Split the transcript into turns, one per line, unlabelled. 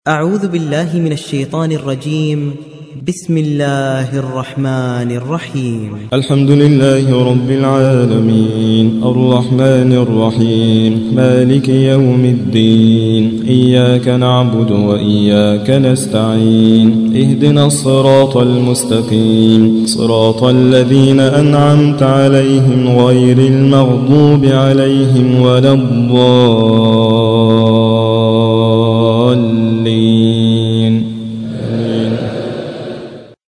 أعوذ بالله من الشيطان الرجيم. بسم الله الرحمن الرحيم.
الحمد لله رب العالمين الرحمن الرحيم مالك يوم الدين إياك نعبد وإياك نستعين اهدنا الصراط المستقيم صراط الذين أنعمت عليهم غير المغضوب عليهم ولا الضالين.